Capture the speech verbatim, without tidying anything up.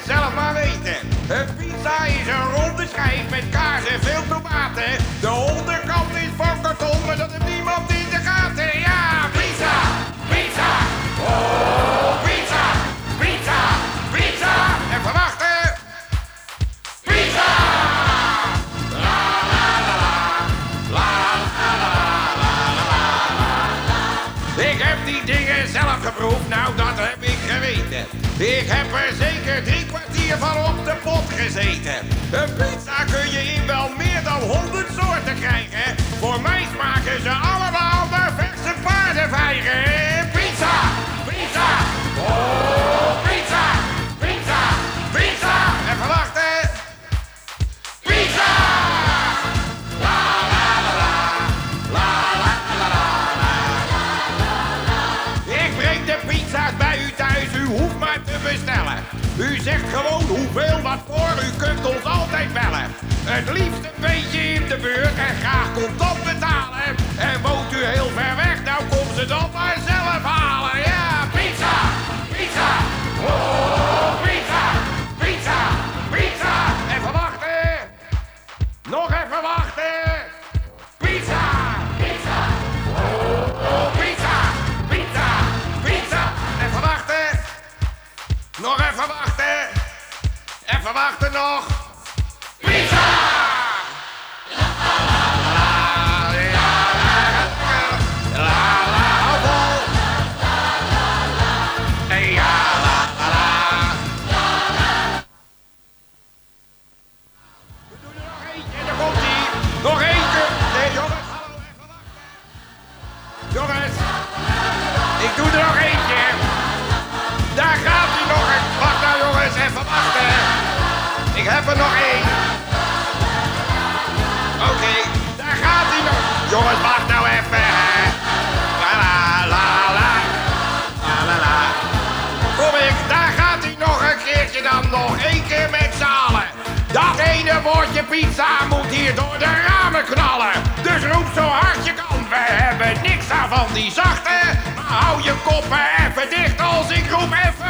het zelf maar weten. Een pizza is een ronde schijf met kaas en veel tomaten. De onderkant is van karton, maar dat heeft niemand in de gaten. Ja, pizza, pizza, oh, pizza, pizza, pizza. Even wachten. Pizza! La la la la, la la la la la la. Ik heb die dingen zelf geproefd, nou dat heb ik geweten. Ik heb er zeker drie kwartier van op de pot gezeten. Een pizza kun je in wel meer dan honderd soorten krijgen. Voor mij smaken ze allemaal naar verse paardenvijgen. Pizza! Pizza! Oh, pizza! Pizza! Pizza! Even wachten. Pizza! La la la la. La la la la la la la. Ik breng de pizza's bij u thuis, u hoeft maar te bestellen. U zegt gewoon hoeveel wat voor, u kunt ons altijd bellen. Het liefst een beetje in de buurt en graag contant betalen. En woont u heel ver weg, nou komt ze dan maar zelf halen. Ja, pizza, pizza, oh, pizza, pizza, pizza. Even wachten, nog even wachten. Pizza, pizza, oh, pizza, pizza, pizza. Even wachten, nog even wachten. Even wachten nog. Pizza! La la la la la la la la. Hey ja la la la. We doen er nog eentje, daar komt ie. Nog eentje. Nee jongens, hallo, even wachten. Jongens, ik doe er nog eentje. Daar gaat hij nog. Wacht nou jongens, even wachten. Ik heb er nog één. Oké, okay, daar gaat hij nog. Jongens, wacht nou even. La la la la. La la la. Kom ik, daar gaat hij nog een keertje dan. Nog één keer met z'n allen. Dat ene woordje pizza moet hier door de ramen knallen. Dus roep zo hard je kan. We hebben niks aan van die zachte. Maar hou je koppen even dicht als ik roep even.